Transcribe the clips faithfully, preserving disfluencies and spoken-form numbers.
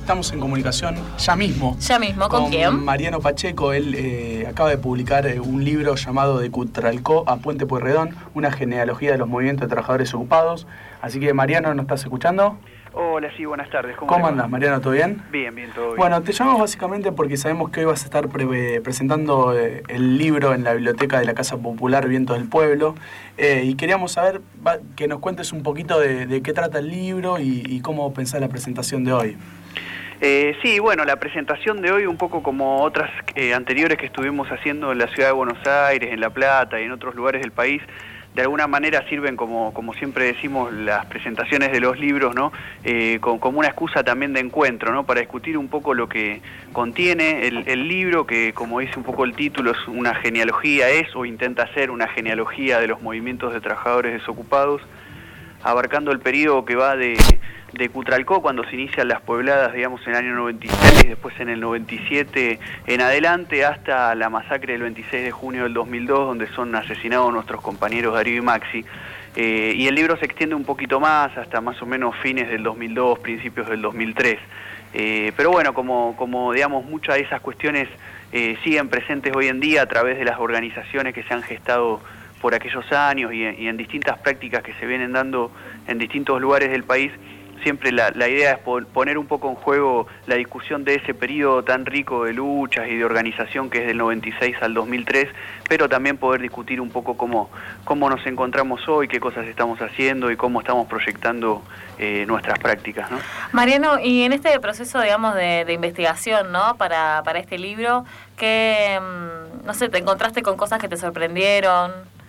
estamos en comunicación ya mismo. Ya mismo, ¿con, ¿con quién? Mariano Pacheco. Él eh, acaba de publicar eh, un libro llamado De Cutralcó a Puente Pueyrredón, una genealogía de los movimientos de trabajadores ocupados. Así que, Mariano, ¿nos estás escuchando? Hola, sí, buenas tardes. ¿Cómo, ¿Cómo andas, Mariano? ¿Todo bien? Bien, bien, todo bien. Bueno, te llamamos básicamente porque sabemos que hoy vas a estar pre presentando eh, el libro en la biblioteca de la Casa Popular Vientos del Pueblo, eh, y queríamos saber va, que nos cuentes un poquito de, de qué trata el libro y, y cómo pensás la presentación de hoy. Eh, sí, bueno, la presentación de hoy, un poco como otras eh, anteriores que estuvimos haciendo en la ciudad de Buenos Aires, en La Plata y en otros lugares del país, de alguna manera sirven, como, como siempre decimos, las presentaciones de los libros, ¿no? Eh, con, como una excusa también de encuentro, ¿no? Para discutir un poco lo que contiene el, el libro, que como dice un poco el título, es una genealogía, es o intenta ser una genealogía de los movimientos de trabajadores desocupados, abarcando el periodo que va de, de Cutralcó, cuando se inician las puebladas, digamos, en el año noventa y seis, después en el noventa y siete en adelante, hasta la masacre del veintiséis de junio del dos mil dos, donde son asesinados nuestros compañeros Darío y Maxi. Eh, y el libro se extiende un poquito más, hasta más o menos fines del dos mil dos, principios del dos mil tres. Eh, pero bueno, como, como digamos, muchas de esas cuestiones eh, siguen presentes hoy en día a través de las organizaciones que se han gestado por aquellos años y en, y en distintas prácticas que se vienen dando en distintos lugares del país, siempre la, la idea es poner un poco en juego la discusión de ese periodo tan rico de luchas y de organización que es del noventa y seis al dos mil tres, pero también poder discutir un poco cómo, cómo nos encontramos hoy, qué cosas estamos haciendo y cómo estamos proyectando eh, nuestras prácticas, ¿no? Mariano, y en este proceso, digamos, de, de investigación, ¿no? Para, para este libro, que, no sé, ¿te encontraste con cosas que te sorprendieron?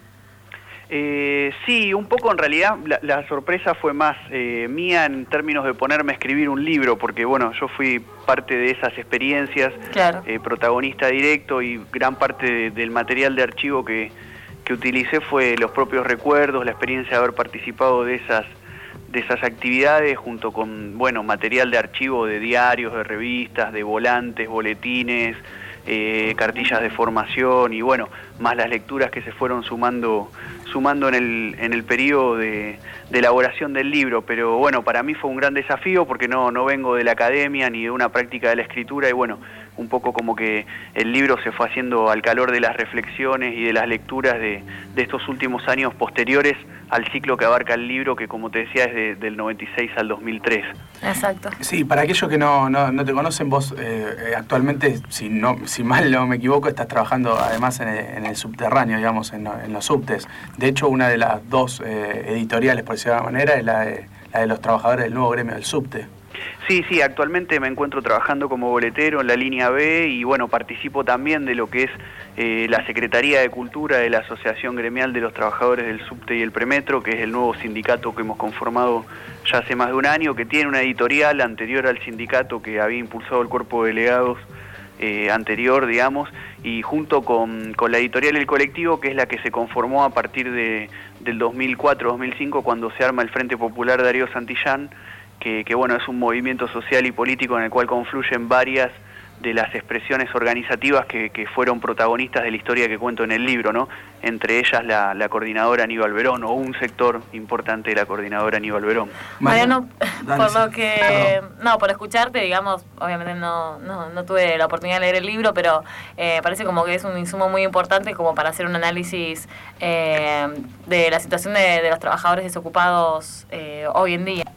Eh, sí, un poco en realidad la, la sorpresa fue más eh, mía en términos de ponerme a escribir un libro, porque bueno, yo fui parte de esas experiencias, claro. eh, protagonista directo, y gran parte de, del material de archivo que, que utilicé fue los propios recuerdos, la experiencia de haber participado de esas, de esas actividades, junto con bueno, material de archivo de diarios, de revistas, de volantes, boletines, Eh, cartillas de formación y bueno, más las lecturas que se fueron sumando sumando en el, en el periodo de, de elaboración del libro. Pero bueno, para mí fue un gran desafío porque no, no vengo de la academia ni de una práctica de la escritura, y bueno, un poco como que el libro se fue haciendo al calor de las reflexiones y de las lecturas de, de estos últimos años posteriores al ciclo que abarca el libro, que como te decía es de, del noventa y seis al dos mil tres. Exacto. Sí, para aquellos que no, no, no te conocen, vos eh, actualmente, si no si mal no me equivoco, estás trabajando además en el, en el subterráneo, digamos, en, en los subtes. De hecho, una de las dos eh, editoriales, por decirlo de alguna manera, es la de, la de los trabajadores del nuevo gremio del subte. Sí, sí, actualmente me encuentro trabajando como boletero en la línea B y bueno, participo también de lo que es eh, la Secretaría de Cultura de la Asociación Gremial de los Trabajadores del Subte y el Premetro, que es el nuevo sindicato que hemos conformado ya hace más de un año, que tiene una editorial anterior al sindicato que había impulsado el cuerpo de delegados eh, anterior, digamos, y junto con, con la editorial El Colectivo, que es la que se conformó a partir de, del dos mil cuatro dos mil cinco, cuando se arma el Frente Popular Darío Santillán, Que, que bueno, es un movimiento social y político en el cual confluyen varias de las expresiones organizativas que, que fueron protagonistas de la historia que cuento en el libro, ¿no? Entre ellas la, la coordinadora Aníbal Verón, o un sector importante de la coordinadora Aníbal Verón. Mariano, por lo que... No, por escucharte, digamos, obviamente no, no, no tuve la oportunidad de leer el libro, pero eh, parece como que es un insumo muy importante como para hacer un análisis eh, de la situación de, de los trabajadores desocupados eh, hoy en día.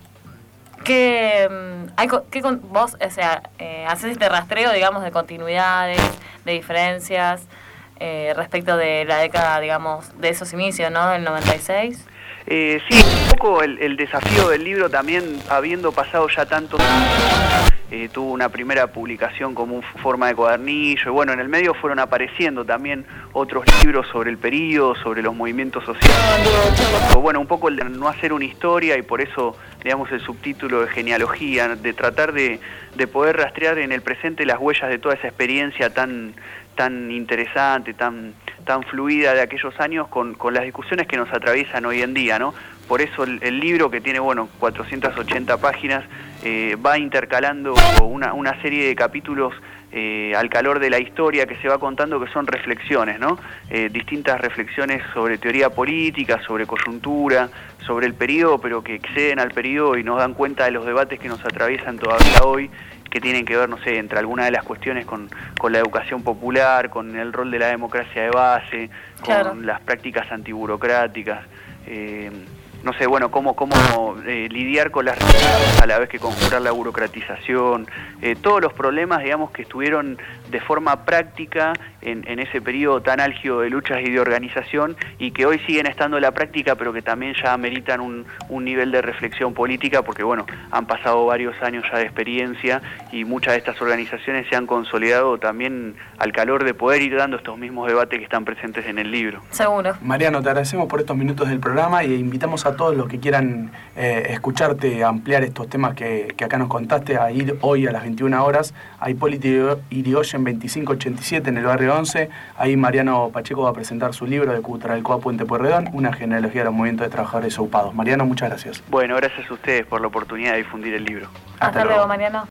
¿Qué, hay, qué vos, o sea, eh, haces este rastreo, digamos, de continuidades, de diferencias eh, respecto de la década, digamos, de esos inicios, ¿no? Del noventa y seis. Eh, sí, un poco el, el desafío del libro también, habiendo pasado ya tantos años, eh, tuvo una primera publicación como un forma de cuadernillo, y bueno, en el medio fueron apareciendo también otros libros sobre el periodo, sobre los movimientos sociales, o bueno, un poco el de no hacer una historia, y por eso, digamos, el subtítulo de genealogía, de tratar de, de poder rastrear en el presente las huellas de toda esa experiencia tan, tan interesante, tan, tan fluida de aquellos años con, con las discusiones que nos atraviesan hoy en día, ¿no? Por eso el, el libro, que tiene, bueno, cuatrocientas ochenta páginas, eh, va intercalando una, una serie de capítulos eh, al calor de la historia que se va contando, que son reflexiones, ¿no? Eh, distintas reflexiones sobre teoría política, sobre coyuntura, sobre el periodo, pero que exceden al periodo y nos dan cuenta de los debates que nos atraviesan todavía hoy que tienen que ver, no sé, entre algunas de las cuestiones con, con la educación popular, con el rol de la democracia de base, claro. con las prácticas antiburocráticas, eh, no sé, bueno, cómo, cómo eh, lidiar con las realidades a la vez que conjurar la burocratización, eh, todos los problemas, digamos, que estuvieron de forma práctica en, en ese periodo tan álgido de luchas y de organización y que hoy siguen estando en la práctica, pero que también ya ameritan un, un nivel de reflexión política, porque bueno, han pasado varios años ya de experiencia y muchas de estas organizaciones se han consolidado también al calor de poder ir dando estos mismos debates que están presentes en el libro. Seguro. Mariano, te agradecemos por estos minutos del programa y invitamos a todos los que quieran eh, escucharte ampliar estos temas que, que acá nos contaste a ir hoy a las veintiuna horas a Hipólito Yrigoyen veinticinco ochenta y siete en el barrio once. Ahí Mariano Pacheco va a presentar su libro de Cutralcó Puente Pueyrredón, una genealogía de los movimientos de trabajadores ocupados. Mariano, muchas gracias. Bueno, gracias a ustedes por la oportunidad de difundir el libro. Hasta, Hasta luego, luego, Mariano.